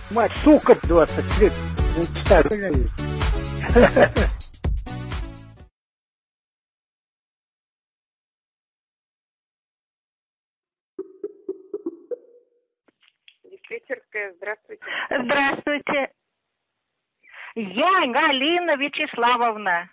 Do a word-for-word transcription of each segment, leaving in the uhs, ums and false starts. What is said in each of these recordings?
Мать, сука, двадцать лет. Диспетчерская, здравствуйте. Здравствуйте. Я Галина Вячеславовна.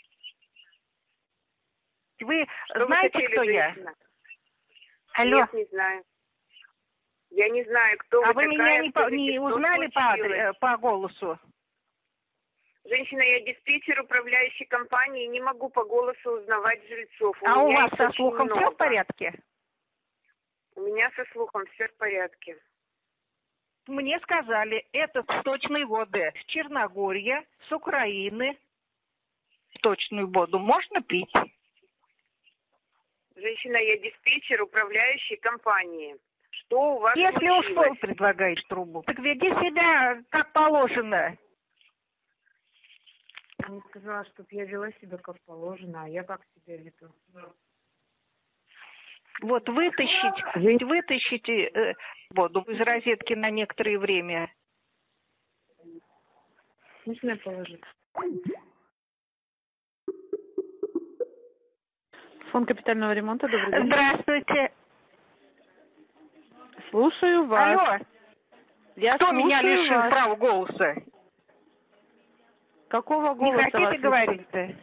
Вы Что знаете, вы кто женщина? я? Алло. Нет, не знаю. Я не знаю, кто а вы вы такая, меня не, по, скажите, не что узнали по, случилось? адре- по голосу? Женщина, я диспетчер управляющей компании, не могу по голосу узнавать жильцов. А у меня вас их со очень слухом много. все в порядке? У меня со слухом все в порядке. Мне сказали, это сточные воды с Черногория, с Украины. Сточную воду можно пить? Женщина, я диспетчер управляющей компании. Что у вас Если уж случилось? вы предлагаете трубу, так веди себя как положено. Она сказала, чтобы я вела себя как положено, а я как себя веду? Вот вытащить, вытащите э, воду из розетки на некоторое время. Можно положить? Фонд капитального ремонта, добрый день. Здравствуйте. Слушаю вас. Алло. Я Кто слушаю меня лишил вас. права голоса? Какого Не голоса хотите вас говорить-то?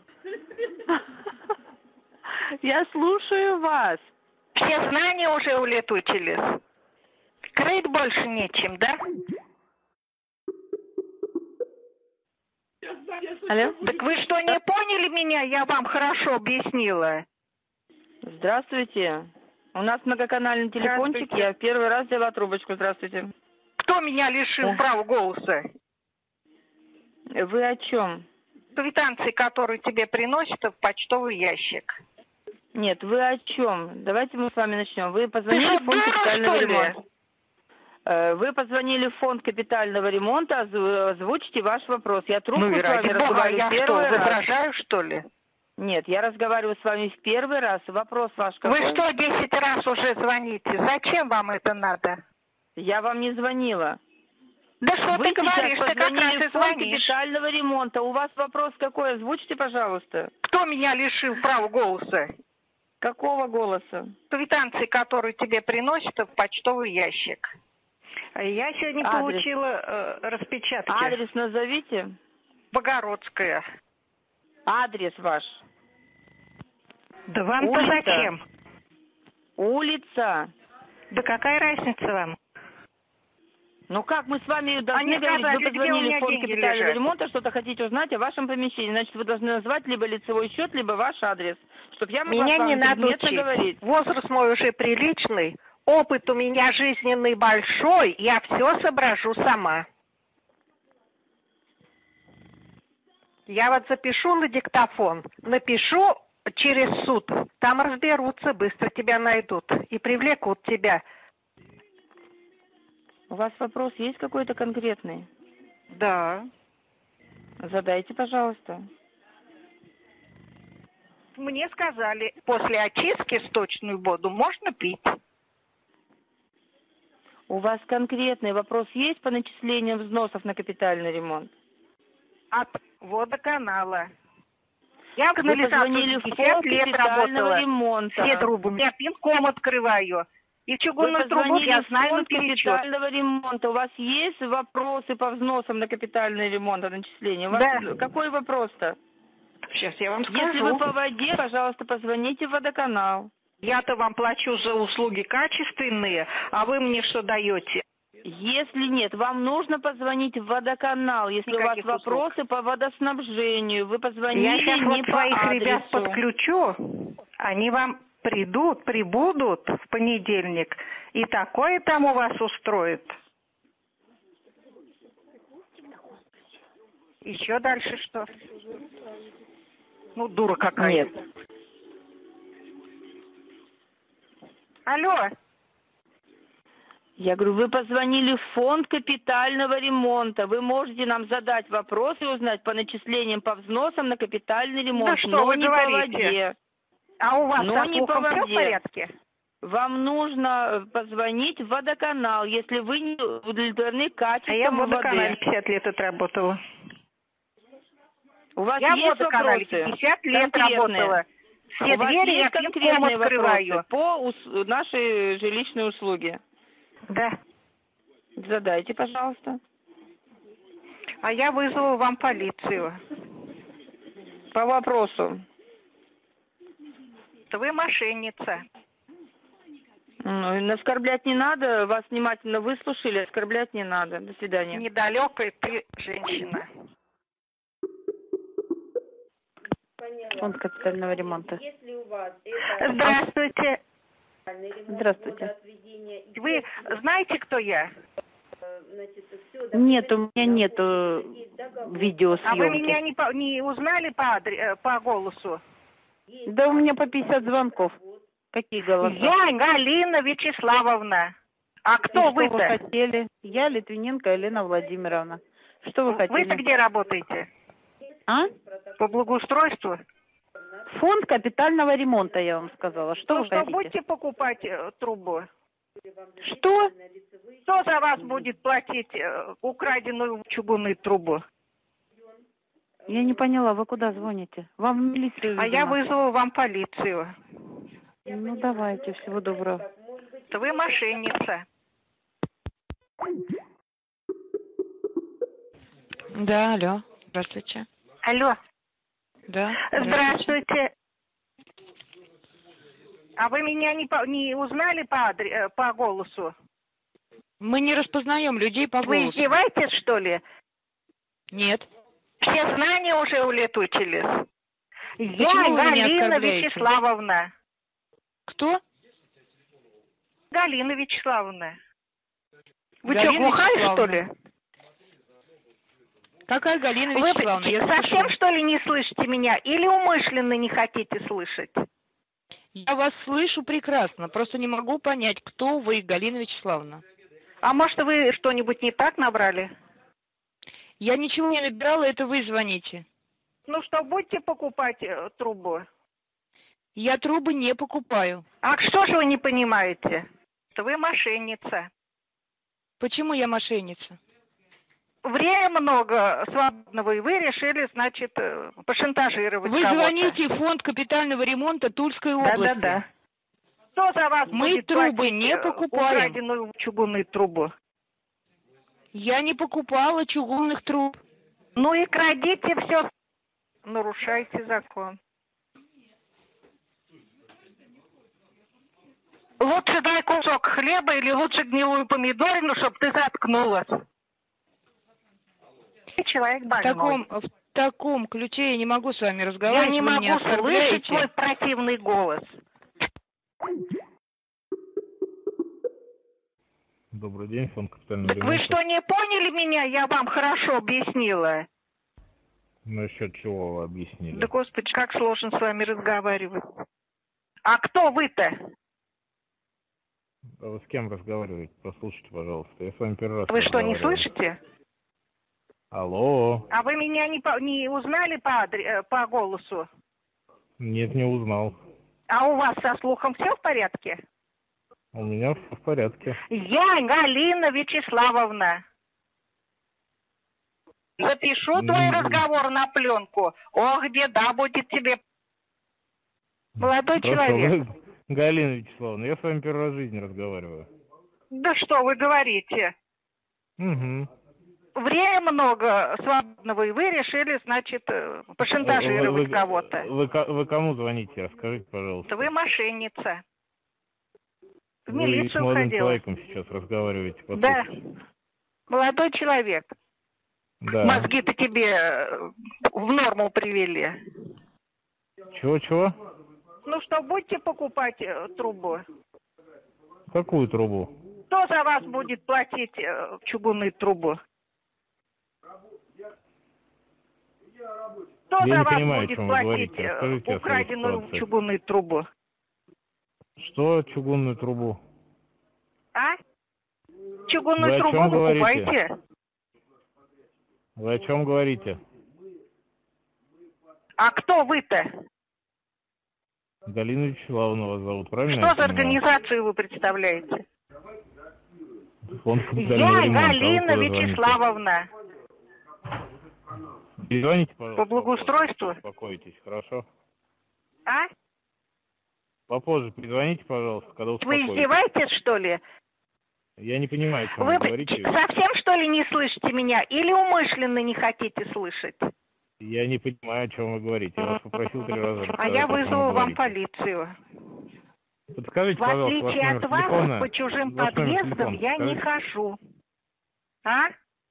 Я слушаю вас. Все знания уже улетучились. Крыть больше нечем, да? Алло? Так вы что, не поняли меня? Я вам хорошо объяснила. Здравствуйте. У нас многоканальный телефончик. Я первый раз взяла трубочку. Здравствуйте. Кто меня лишил Да. права голоса? Вы о чем? Квитанции, которые тебе приносят в почтовый ящик. Нет, вы о чем? Давайте мы с вами начнем. Вы Ты позвонили что, в фонд дура, капитального что ли? ремонта. Э, Вы позвонили в фонд капитального ремонта, озв- озвучите ваш вопрос. Я трубку Ну и с вами ради бога, разговариваю я что, первый раз. возражаю, что ли? Нет, я разговариваю с вами в первый раз. Вопрос ваш какой? Вы что, десять раз уже звоните? Зачем вам это надо? Я вам не звонила. Да что Вы ты говоришь? сейчас Ты как раз позвонили и в фонд звонишь. капитального ремонта. У вас вопрос какой? Озвучьте, пожалуйста. Кто меня лишил права голоса? Какого голоса? Квитанции, которые тебе приносят в почтовый ящик. Я сегодня Адрес. получила э, распечатки. Адрес назовите. Богородская. Адрес ваш. Да вам-то Улица. зачем? Улица. Да какая разница вам? Ну как мы с вами должны Они говорить? сказали, Вы где у позвонили меня в фонд деньги капитального лежат. ремонта, что-то хотите узнать о вашем помещении. Значит, вы должны назвать либо лицевой счет, либо ваш адрес, чтобы я могла Меня с вами не надо предметно учить. говорить. Возраст мой уже приличный. Опыт у меня жизненный большой. Я все соображу сама. Я вот запишу на диктофон. Напишу через суд. Там разберутся, быстро тебя найдут. И привлекут тебя. У вас вопрос есть какой-то конкретный? Да. Задайте, пожалуйста. Мне сказали, после очистки сточную воду можно пить. У вас конкретный вопрос есть по начислениям взносов на капитальный ремонт? От водоканала. Я в Вы канализации позвонили в пятьдесят фонд лет капитального работала. ремонта. Все трубы. Я пинком открываю. И Вы чугунную трубу позвонили я в знаю фонд наперечет. капитального ремонта. У вас есть вопросы по взносам на капитальный ремонт, о начислении? У вас Да. какой вопрос-то? Сейчас я вам скажу. Если вы по воде, пожалуйста, позвоните в водоканал. Я-то вам плачу за услуги качественные, а вы мне что даете? Если нет, вам нужно позвонить в водоканал. Если Никаких у вас вопросы по водоснабжению, вы позвонили Я сейчас не вот по своих адресу. ребят подключу, они вам придут, прибудут в понедельник, и такое там у вас устроят. Еще дальше что? Ну, дура какая. Нет. Алло. Я говорю, вы позвонили в фонд капитального ремонта. Вы можете нам задать вопрос и узнать по начислениям, по взносам на капитальный ремонт. Да что но вы не говорите? по воде. А у вас Но со не по слухом все в воде. порядке? Вам нужно позвонить в водоканал, если вы не удовлетворены качеством А я в воды. водоканале пятьдесят лет отработала. У вас Я в есть водоканале вопросы? пятьдесят лет Конкретные? работала. Все У вас двери есть я конкретные пинком открываю. вопросы по ус- нашей жилищной услуге? Да. Задайте, пожалуйста. А я вызову вам полицию. По вопросу. Вы мошенница. Ну, оскорблять не надо, вас внимательно выслушали, оскорблять не надо. До свидания. Недалекая ты женщина. Фонд капитального ремонта. Здравствуйте. Здравствуйте. Вы знаете, кто я? Нет, у меня нету видеосъемки. А вы меня не, по, не узнали по, адре, по голосу? Да у меня по пятьдесят звонков. Какие голоса? Я Галина Вячеславовна. А кто И вы-то? Что вы хотели? Я Литвиненко Елена Владимировна. Что вы хотели? Вы-то где работаете? А? По благоустройству? Фонд капитального ремонта, я вам сказала. Что Ну вы что, хотите? будете покупать э, трубу? Что? Кто за вас будет платить э, украденную чугунную трубу? Я не поняла, вы куда звоните? Вам в милицию, А я видимо. вызову вам полицию. Ну давайте, всего доброго. Вы мошенница. Да, алло, здравствуйте. Алло. Да. Здравствуйте. А вы меня не, по, не узнали по, адре, по голосу? Мы не распознаем людей по Вы голосу. издеваетесь, что ли? Нет. Все знания уже улетучились. Я Почему вы меня Галина оскорбляете? Вячеславовна. Кто? Галина Вячеславовна. Вы Галина что, глухая, Вячеславовна. что ли? Какая Галина Вы Вячеславовна? Я совсем, слышу. что ли, не слышите меня? Или умышленно не хотите слышать? Я вас слышу прекрасно, просто не могу понять, кто вы, Галина Вячеславовна. А может, вы что-нибудь не так набрали? Я ничего не набирала, это вы звоните. Ну что, будете покупать э, трубу? Я трубы не покупаю. А что же вы не понимаете? Что вы мошенница. Почему я мошенница? Время много свободного, и вы решили, значит, э, пошантажировать Вы кого-то. звоните в фонд капитального ремонта Тульской области. Да-да-да. Кто за вас Мы будет трубы платить, не э, покупаем. украденную чугунную трубу? Я не покупала чугунных труб. Ну и крадите все. Нарушайте закон. Лучше дай кусок хлеба или лучше гнилую помидорину, чтобы ты заткнулась. Ты человек В больной. таком, в таком ключе я не могу с вами Я разговаривать. не вы меня могу слышать оскорбляете. твой противный голос. Добрый день, фонд капитального Так вы ремонта. что, не поняли меня? Я вам хорошо объяснила. Насчет чего вы объяснили? Да, господи, как сложно с вами разговаривать. А кто вы-то? А вы с кем разговариваете? Послушайте, пожалуйста. Я с вами первый раз Вы что, не разговариваю. слышите? Алло. А вы меня не, по, не узнали по, адре, э, по голосу? Нет, не узнал. А у вас со слухом все в порядке? У меня все в порядке. Я Галина Вячеславовна. Запишу твой М. разговор на пленку. Ох, беда будет тебе. Молодой Хорошо, человек. вы- Галина Вячеславовна, я с вами первый раз в жизни разговариваю. Да что вы говорите? Угу. Время много свободного, и вы решили, значит, э, пошантажировать вы, кого-то. Вы, ко- вы кому звоните? Расскажите, пожалуйста. Вы мошенница. В Вы с милицию молодым ходила. человеком сейчас разговариваете. Да. Послушайте. Молодой человек. Да. Мозги-то тебе э, в норму привели. Чего-чего? Ну что, будете покупать э, трубу? Какую трубу? Кто за вас будет платить э, чугунную трубу? Кто Я за не вас понимаю, о будет чем вы платить говорите. э, Расскажите о своей украденную ситуации. чугунную трубу? Что чугунную трубу? А? Чугунную Вы о трубу чем вы говорите? покупаете? Вы о чем говорите? А кто вы-то? Галина Вячеславовна вас зовут, правильно? Что за организацию вы представляете? Фонд Я Галина Вячеславовна. Перезвоните, пожалуйста. По благоустройству? Успокойтесь, хорошо? А? Попозже перезвоните, пожалуйста, когда успокоитесь. Вы издеваетесь, что ли? Я не понимаю, о чем Вы вы говорите. совсем, что ли, не слышите меня? Или умышленно не хотите слышать? Я не понимаю, о чем вы говорите. Я вас попросил три раза. А я вызову вам полицию. Подскажите, В отличие от вас, телефона, по чужим ваш подъездам я скажите. не хожу. А?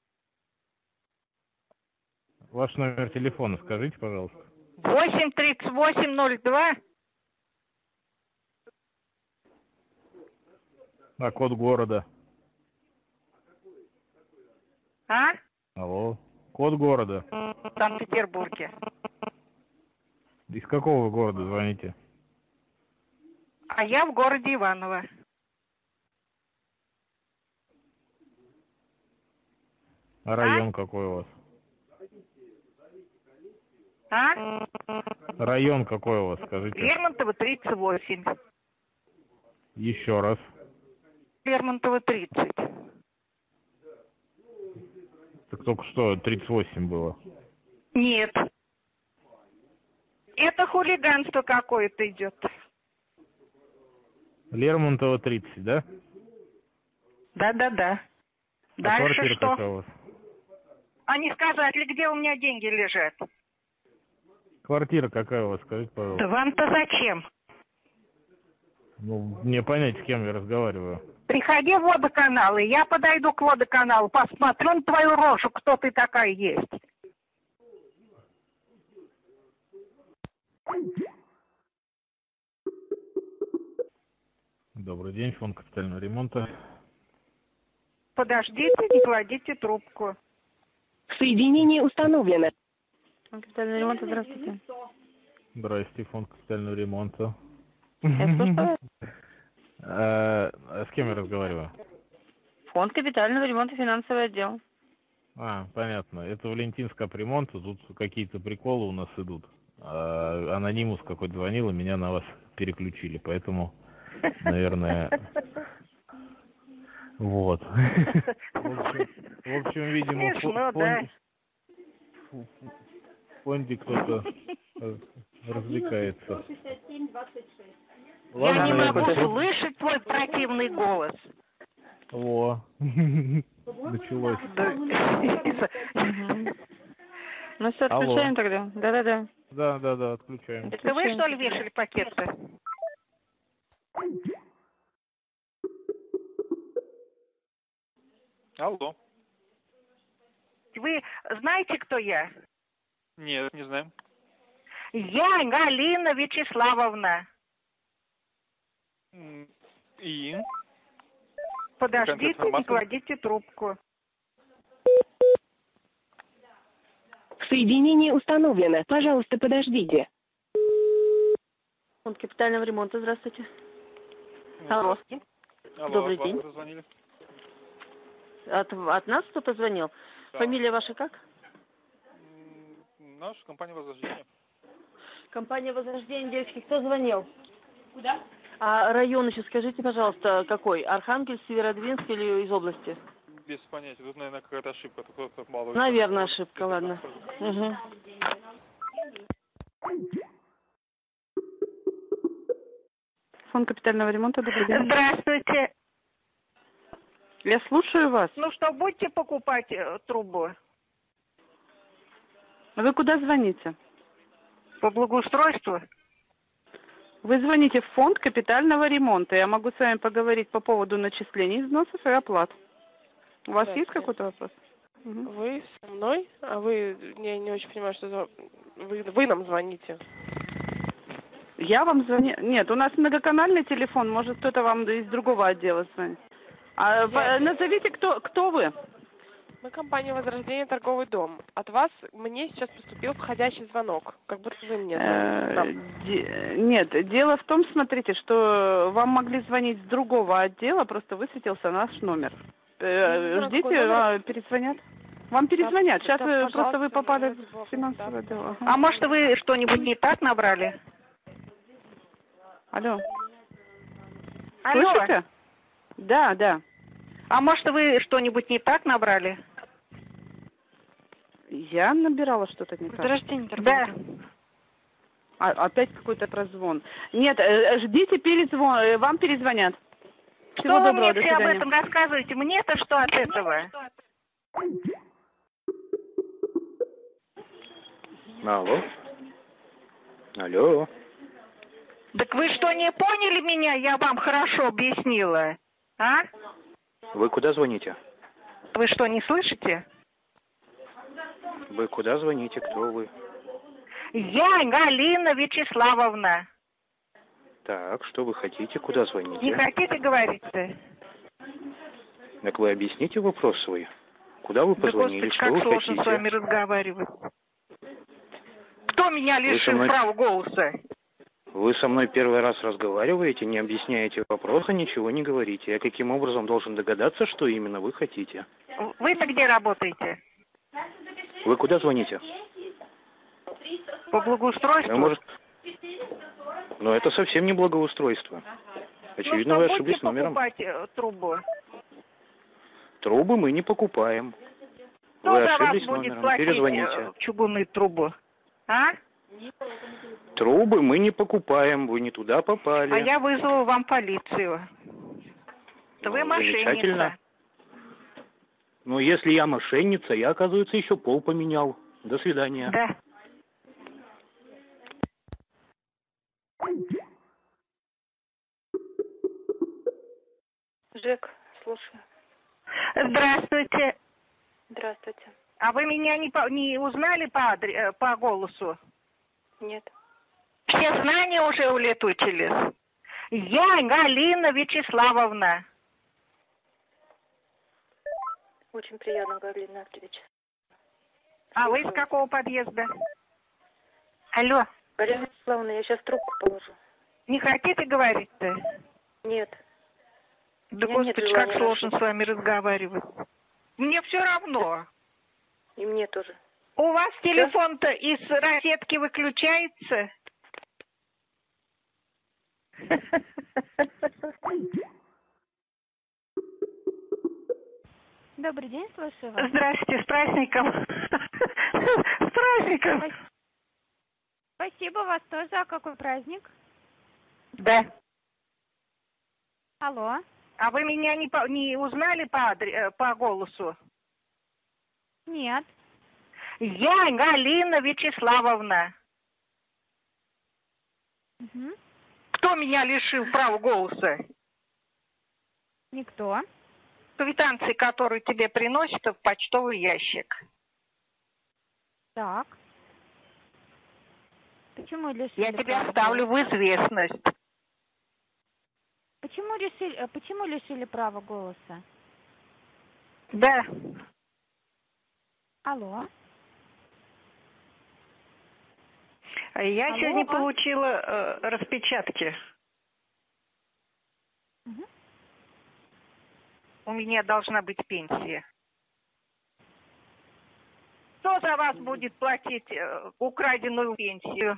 Ваш номер телефона скажите, пожалуйста. восемь тридцать восемь ноль два. А код города? А? Алло. Код города. В Санкт-Петербурге. Из какого вы города звоните? А я в городе Иваново. А район а? какой у вас? А? Район какой у вас, скажите? Лермонтова тридцать восемь. Еще раз. Лермонтова тридцать. Так только что тридцать восемь было. Нет. Это хулиганство какое-то идет. Лермонтова тридцать, да? Да-да-да. А дальше что? Какая у вас? А не сказать ли, где у меня деньги лежат? Квартира какая у вас, скажите, пожалуйста. Да вам-то зачем? Ну, мне понять, с кем я разговариваю. Приходи в водоканал, и я подойду к водоканалу, посмотрю на твою рожу, кто ты такая есть. Добрый день, фонд капитального ремонта. Подождите, не кладите трубку. Соединение установлено. Фонд капитального ремонта, здравствуйте. Здрасте, фонд капитального ремонта. Я слушаю. А с кем я разговариваю? Фонд капитального ремонта, финансовый отдел. А, понятно. Это Валентин с капремонта. Тут какие-то приколы у нас идут. А, анонимус какой-то звонил, и меня на вас переключили. Поэтому, наверное... Вот. В общем, видимо, в фонде кто-то развлекается. Я не могу слышать твой противный голос. О, началось. Ну все, отключаем тогда. Да-да-да. Да-да-да, отключаем. Это вы, что ли, вешали пакеты? Алло. Вы знаете, кто я? Нет, не знаем. Я Галина Вячеславовна. И? Подождите, не кладите трубку. Соединение установлено. Пожалуйста, подождите. Фонд капитального ремонта, здравствуйте. Алло. Алло, добрый от день. Звонили? От, от нас кто-то звонил? Да. Фамилия ваша как? Наша компания «Возрождение». Компания «Возрождение», девочки, кто звонил? Куда? А район еще скажите, пожалуйста, какой? Архангельск, Северодвинск или из области? Без понятия. Тут, наверное, какая-то ошибка. Тут кто-то мало... Наверное, ошибка, ладно. Угу. Фонд капитального ремонта, добрый день. Здравствуйте. Я слушаю вас. Ну что, будете покупать э, трубу? Вы куда звоните? По благоустройству? Вы звоните в фонд капитального ремонта. Я могу с вами поговорить по поводу начислений взносов и оплат. У вас есть какой-то вопрос? Угу. Вы со мной? А вы, я не очень понимаю, что за... вы, вы нам звоните. Я вам звоню? Нет, у нас многоканальный телефон. Может, кто-то вам из другого отдела звонит. А я... назовите, кто, кто вы? Мы компания «Возрождение», торговый дом. От вас мне сейчас поступил входящий звонок. Как будто вы мне звоните. Нет, дело в том, смотрите, что вам могли звонить с другого отдела, просто высветился наш номер. Ждите, перезвонят. Вам перезвонят. Сейчас вы, просто вы попали в финансовое дело. А может, вы что-нибудь не так набрали? Алло. Алло. Слышите? Да, да. А может, вы что-нибудь не так набрали? Я набирала что-то не так. Возрождение торговый Да. дом. А, опять какой-то прозвон. Нет, э, ждите перезвон, э, вам перезвонят. Что Всего вы доброго, мне до все об свидания. этом рассказываете? Мне-то что от этого? Алло. Алло. Так вы что, не поняли меня? Я вам хорошо объяснила. А? Вы куда звоните? Вы что, не слышите? Вы куда звоните? Кто вы? Я Галина Вячеславовна. Так, что вы хотите? Куда звоните? Не хотите говорить-то? Так вы объясните вопрос свой. Куда вы Да, позвонили? Господи, Что как вы сложно хотите? с вами разговаривать. Кто меня Вы со лишил мной- права голоса? Вы со мной первый раз разговариваете, не объясняете вопроса, ничего не говорите. Я каким образом должен догадаться, что именно вы хотите? Вы-то где работаете? Вы куда звоните? По благоустройству? Вы, может... Но это совсем не благоустройство. Очевидно, ну, вы что, ошиблись будете номером. покупать э, трубу? Трубы мы не покупаем. Кто Вы за вас ошиблись будет номером. платить Перезвоните. э, чугунную трубу? А? Трубы мы не покупаем, вы не туда попали. А я вызову вам полицию. Ну, Вы мошенница. замечательно. Ну, если я мошенница, я, оказывается, еще пол поменял. До свидания. Да. Жек, слушаю. Здравствуйте. Здравствуйте. А вы меня не, по, не узнали по, адре, э, по голосу? Нет. Все знания уже улетучились. Я Галина Вячеславовна. Очень приятно, Галина Андреевич. А вы из какого подъезда? Алло. Галина Вячеславовна, я сейчас трубку положу. Не хотите говорить-то? Нет. Да, У меня нет Господи, как желания сложно общаться. с вами разговаривать. Мне все равно. И мне тоже. У вас телефон-то из розетки выключается? Добрый день, слушаю вас. Здравствуйте, с праздником. С праздником. Спасибо, вас тоже. А какой праздник? Да. Алло. А вы меня не, по, не узнали по, адре, по голосу? Нет. Я Галина Вячеславовна. Угу. Кто меня лишил права голоса? Никто. Квитанции, которые тебе приносят в почтовый ящик. Так. Почему лишили? Я тебя права ставлю голоса? в известность. Почему лишили, почему лишили права голоса? Да. Алло. Я Алло, сегодня а? получила э, распечатки. Угу. У меня должна быть пенсия. Кто за вас будет платить э, украденную пенсию?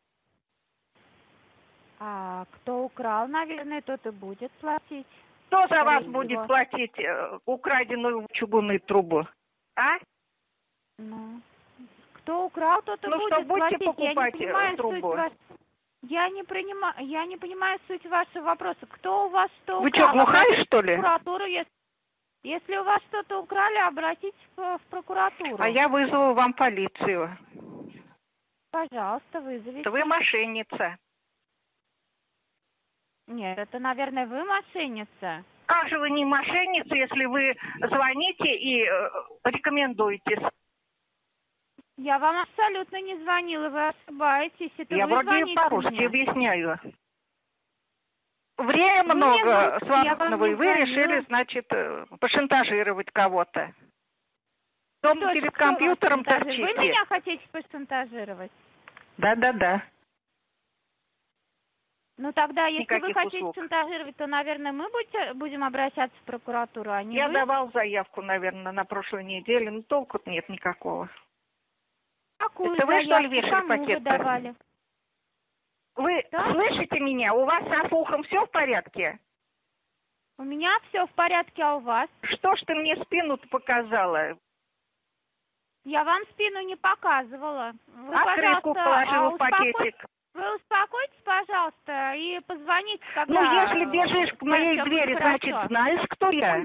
А кто украл, наверное, тот и будет платить. Кто за вас Скорее будет всего. платить э, украденную чугунную трубу? А? Ну, кто украл, тот и Ну будет что, будете платить. покупать, Я не э, понимаю трубу? суть вас. Я не принимаю, я не понимаю суть вашего вопроса. Кто у вас что Вы украл? что, глухая, Обратитесь что в ли? прокуратуру, если, если у вас что-то украли, обратитесь в, в прокуратуру. А я вызову вам полицию. Пожалуйста, вызовите. Вы мошенница. Нет, это, наверное, вы мошенница. Как же вы не мошенница, если вы звоните и э, рекомендуете? Я вам абсолютно не звонила, вы ошибаетесь. Это Я вы вроде звоните по-русски мне. объясняю. Время Вы много мне звоните, я свободного, вам и не вы звонила. решили, значит, э, пошантажировать кого-то. Дома Кто- перед кто вас компьютером шантажирует? Вы торчите. меня хотите пошантажировать? Да-да-да. Ну тогда, если вы Никаких хотите услуг. шантажировать, то, наверное, мы будете, будем обращаться в прокуратуру, а не Я вы. давал заявку, наверное, на прошлой неделе, но толку нет никакого. Какую Это вы, что ли, заявку? вешали Кому вы пакет-то? давали? Вы Да? слышите меня? У вас со слухом все в порядке? У меня все в порядке, а у вас? Что ж ты мне спину-то показала? Я вам спину не показывала. Вы, Открытку пожалуйста, положила а, в успокой- пакетик. Вы успокойтесь, пожалуйста, и позвоните, когда... Ну, если бежишь к моей всё двери, будет значит, хорошо. знаешь, кто я?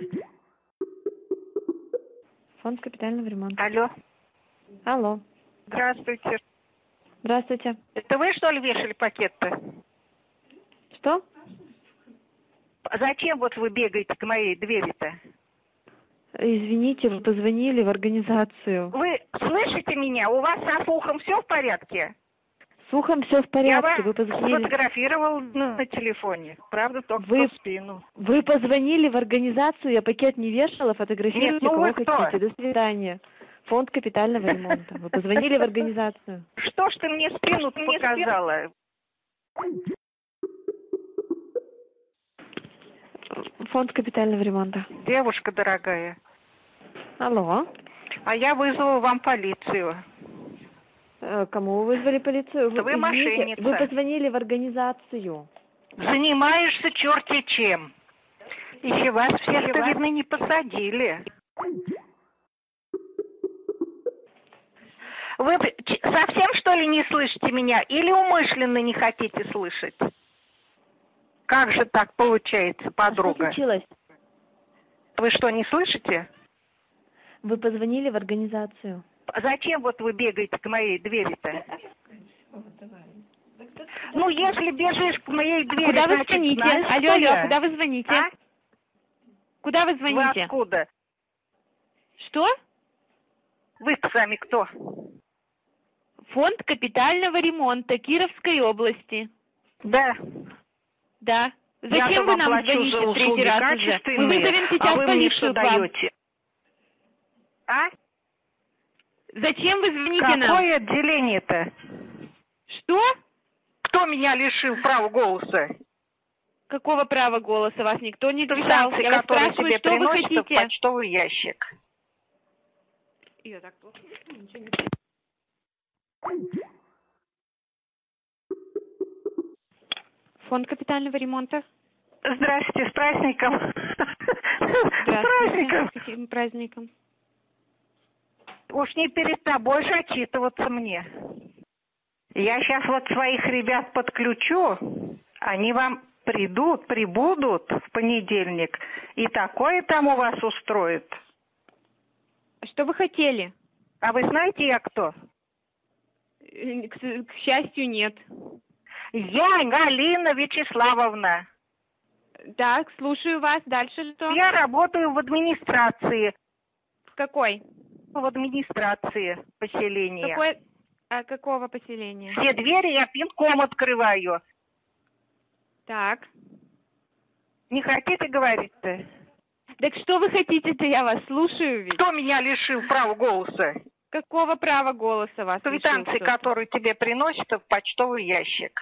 Фонд капитального ремонта. Алло. Алло. Здравствуйте. Здравствуйте. Это вы, что ли, вешали пакет-то? Что? Зачем вот вы бегаете к моей двери-то? Извините, вы позвонили в организацию. Вы слышите меня? У вас со слухом все в порядке? С ухом все в Я порядке. вас Вы позвонили. сфотографировал на, на телефоне. Правда, только Вы- в спину. Вы позвонили в организацию, я пакет не вешала, фотографируйте, Нет, ну кого вы кто? хотите. До свидания. Фонд капитального ремонта. Вы позвонили в организацию. Что ж ты мне спину показала? Фонд капитального ремонта. Девушка дорогая, Алло. а я вызову вам полицию. Э, Кому вы вызвали полицию? Что вы извините, мошенница. Вы позвонили в организацию. Занимаешься черти чем. Еще вас всех-то, вас- видно, не посадили. Вы ч- совсем, что ли, не слышите меня? Или умышленно не хотите слышать? Как же так получается, Что подруга? случилось? Вы что, не слышите? Вы позвонили в организацию. Зачем вот вы бегаете к моей двери-то? Ну, если бежишь к моей двери, Куда вы значит, звоните? знаешь, Алло, кто алло, я? куда вы звоните? А? Куда вы Вы звоните? откуда? Что? Вы сами кто? Фонд капитального ремонта Кировской области. Да. Да. Я-то Зачем вы вам нам плачу звоните за в третий услуги раз уже? Мы качественные, вызовем сейчас а вы мне что полицию к вам. даете? А? Зачем вы звоните нам? Какое отделение-то? Что? Кто меня лишил права голоса? Какого права голоса вас никто не лишал? Квитанции, Я вас которые спрашиваю, тебе что вы приносят в хотите? почтовый ящик. Я так плохо. Ничего не... Фонд капитального ремонта. Здрасте, с праздником. С праздником. С каким праздником? Уж не перед тобой же отчитываться мне. Я сейчас вот своих ребят подключу, они вам придут, прибудут в понедельник, и такое там у вас устроят. Что вы хотели? А вы знаете, я кто? Э, К, с- к счастью, нет. Я Галина Вячеславовна. Так, слушаю вас. Дальше что? Я работаю в администрации. В какой? В администрации поселения. Какой? А какого поселения? Все двери я пинком открываю. Так. Не хотите говорить-то? Так что вы хотите-то, я вас слушаю ведь. Кто меня лишил права голоса? Какого права голоса вас лишил Квитанции, кто-то? которые тебе приносят в почтовый ящик.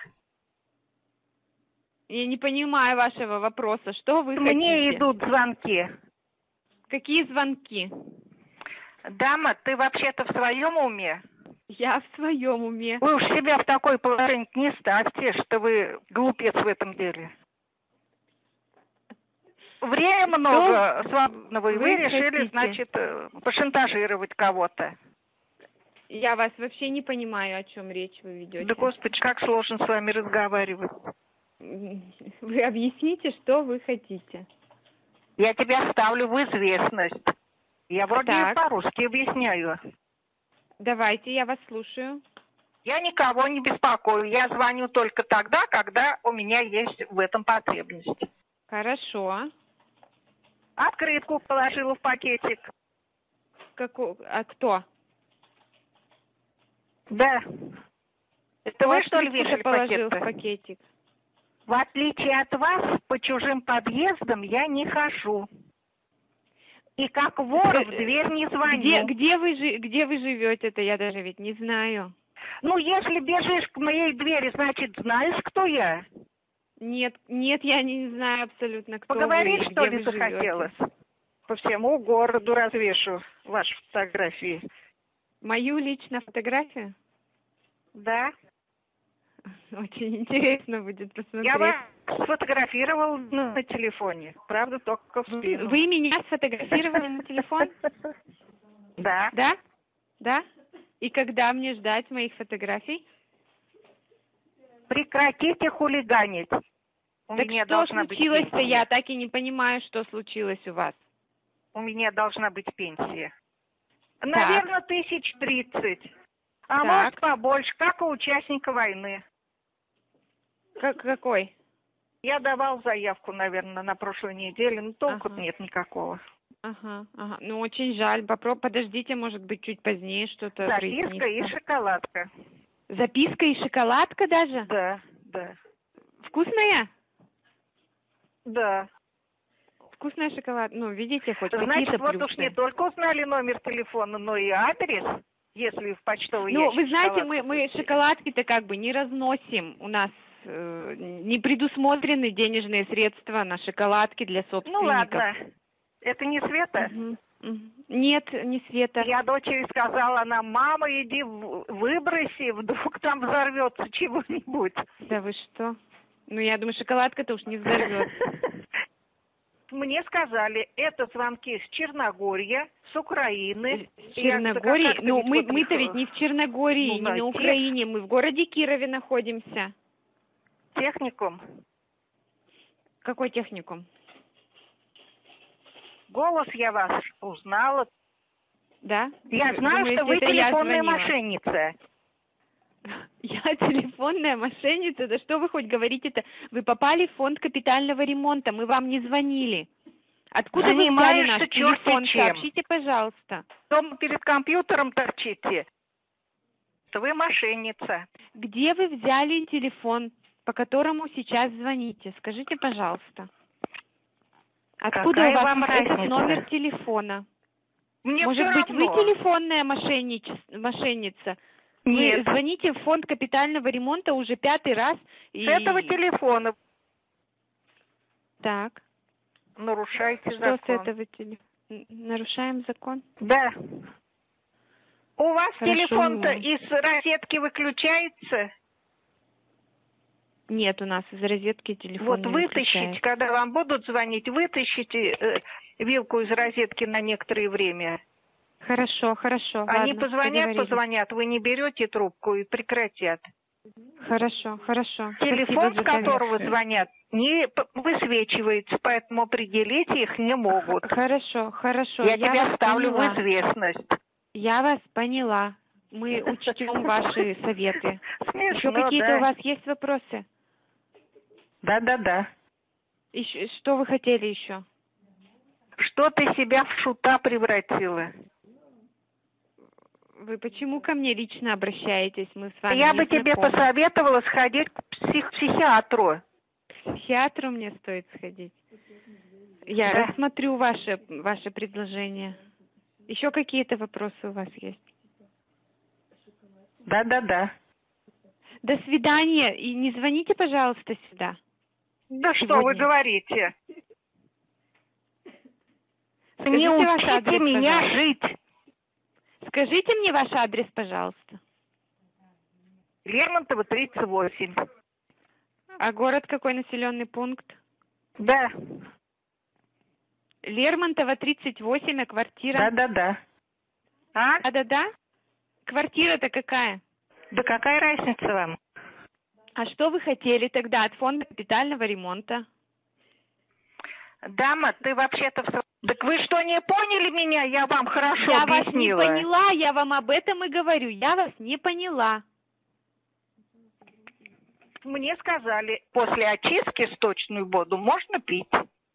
Я не понимаю вашего вопроса. Что вы Мне хотите? идут звонки. Какие звонки? Дама, ты вообще-то в своем уме? Я в своем уме. Вы уж себя в такое положение не ставьте, что вы глупец в этом деле. Время Что много свободного, и вы вы решили, хотите? значит, э, пошантажировать кого-то. Я вас вообще не понимаю, о чем речь вы ведете. Да, господи, как сложно с вами разговаривать. Вы объясните, что вы хотите. Я тебя ставлю в известность. Я вроде Так. по-русски объясняю. Давайте, я вас слушаю. Я никого не беспокою. Я звоню только тогда, когда у меня есть в этом потребность. Хорошо. Открытку положила в пакетик. Како... А кто? Да. Это вы, Кто что ли, открытку-то вешали положил в пакет-то? пакетик? В отличие от вас, по чужим подъездам я не хожу. И как вор в дверь не звоню. Где, где, вы, жи- где вы живете, это я даже ведь не знаю. Ну, если бежишь к моей двери, значит, знаешь, кто я? Нет, нет, я не знаю абсолютно, кто Поговорить, вы, и что где ли, вы захотелось? живете. По всему городу развешу ваши фотографии. Мою лично фотографию? Да. Очень интересно будет посмотреть. Я вас сфотографировал на телефоне, правда, только в спину. Вы меня сфотографировали на телефон? Да. Да? Да? И когда мне ждать моих фотографий? Прекратите хулиганить. У Так меня что должна быть случилось-то? пенсия. Я так и не понимаю, что случилось у вас. У меня должна быть пенсия. Наверное, тысяч тридцать. А Так. может побольше, как у участника войны. Как, какой? Я давал заявку, наверное, на прошлой неделе, но толку Ага. нет никакого. Ага, ага. Ну, очень жаль. Попро... Подождите, может быть, чуть позднее что-то Записка прояснится. и шоколадка. Записка и шоколадка даже? Да, да. Вкусная? Да. Вкусная шоколад. Ну, видите, хоть Значит, какие-то вот плюсы. уж не только узнали номер телефона, но и адрес, если в почтовый Ну, ящик вы знаете, шоколадку мы, мы пустили. шоколадки-то как бы не разносим. У нас э, не предусмотрены денежные средства на шоколадки для Ну собственников. ладно. Это не Света? Мгм, мгм. Нет, не Света. Я дочери сказала, она, мама, иди в- выброси, вдруг там взорвется чего-нибудь. Да вы что? Ну, я думаю, шоколадка-то уж не взорвется. Мне сказали, это звонки с Черногории, с Украины. С Черногории? Я как-то Ну, ведь мы, вот мы-то их, ведь не в Черногории, ну, не на на тех- Украине. Мы в городе Кирове находимся. Техникум. Какой техникум? Голос я вас узнала. Да? Я Вы знаю, думаете, что вы это я телефонная звонила? мошенница. Я телефонная мошенница? Да что вы хоть говорите-то? Вы попали в фонд капитального ремонта, мы вам не звонили. Откуда вы взяли Занимаешься наш черти телефон? чем. Сообщите, пожалуйста. Дома перед компьютером торчите. Что вы мошенница. Где вы взяли телефон, по которому сейчас звоните? Скажите, пожалуйста. Откуда Какая у вас вам этот разница? номер телефона? Мне Может всё быть, вы равно. телефонная мошенниче- мошенница? Нет. Вы звоните в фонд капитального ремонта уже пятый раз. И... С этого телефона Так. нарушаете Что закон. с этого телефона? Нарушаем закон? Да. У вас Хорошо. телефон-то из розетки выключается? Нет, у нас из розетки телефон Вот не вытащите, выключается. когда вам будут звонить, вытащите э, вилку из розетки на некоторое время. Хорошо, хорошо. Они ладно, позвонят, договорились. позвонят, вы не берете трубку и прекратят. Хорошо, хорошо. Телефон, Спасибо с за которого совет. звонят, не п- высвечивается, поэтому определить их не могут. Хорошо, хорошо. Я, тебя вас ставлю поняла. в известность. Я вас поняла. Мы учтем ваши советы. Смешно, Еще какие-то да. у вас есть вопросы? Да-да-да. Еще, что вы хотели еще? Что ты себя в шута превратила? Вы почему ко мне лично обращаетесь? Мы с вами Я не бы тебе знакомы. посоветовала сходить к псих- психиатру. К психиатру мне стоит сходить. Я Да. рассмотрю ваше, ваше предложение. Еще какие-то вопросы у вас есть? Да-да-да. До свидания. И не звоните, пожалуйста, сюда. Да что Сегодня. вы говорите? Скажите Не ваш учите адрес, меня пожалуйста. жить. Скажите мне ваш адрес, пожалуйста. Лермонтова, тридцать восемь. А город какой, населенный пункт? Да. Лермонтова, тридцать восемь, а квартира? Да-да-да. А? Да-да-да? Квартира-то какая? Да какая разница вам? А что вы хотели тогда от фонда капитального ремонта? Дама, ты вообще-то... В... св- Так вы что, не поняли меня? Я вам хорошо Я вас не объяснила. поняла, я вам об этом и говорю. Я вас не поняла. Мне сказали, после очистки сточную воду можно пить.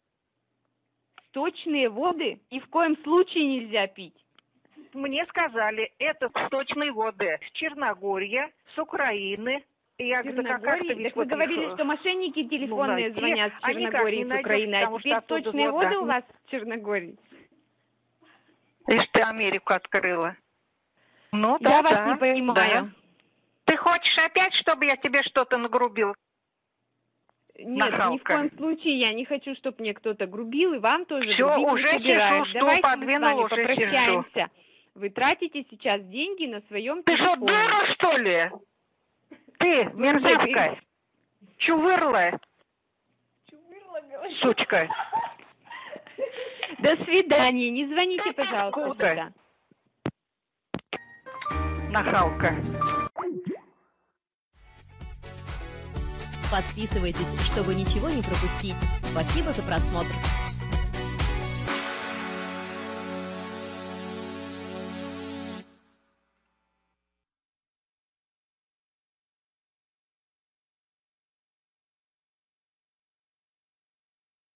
Сточные воды ни в коем случае нельзя пить. Мне сказали, это сточные воды с Черногории, с Украины. И я говорю, да как-то Черногории? ведь Так вы вот их, говорили, э, что мошенники телефонные ну, найти. звонят с А никак Черногории, не с найдешь, Украины, а потому теперь что оттуда сточные вода. воды у вас в Черногории. Ишь ты Америку открыла. Ну да, Я вас да, не понимаю. да. Ты хочешь опять, чтобы я тебе что-то нагрубил? Нет, ни в Нахалка. коем случае я не хочу, чтобы мне кто-то грубил, и вам тоже Всё, грубить уже не собираюсь. сижу, жду, Давайте мы с подвинула, вами уже попрощаемся. Вы тратите сейчас деньги на своем Ты что, телефоне. дура, что ли? Ты, мерзавка! Чувырла! Сучка! До свидания. Не звоните, пожалуйста, Куда? сюда. Нахалка. Подписывайтесь, чтобы ничего не пропустить. Спасибо за просмотр.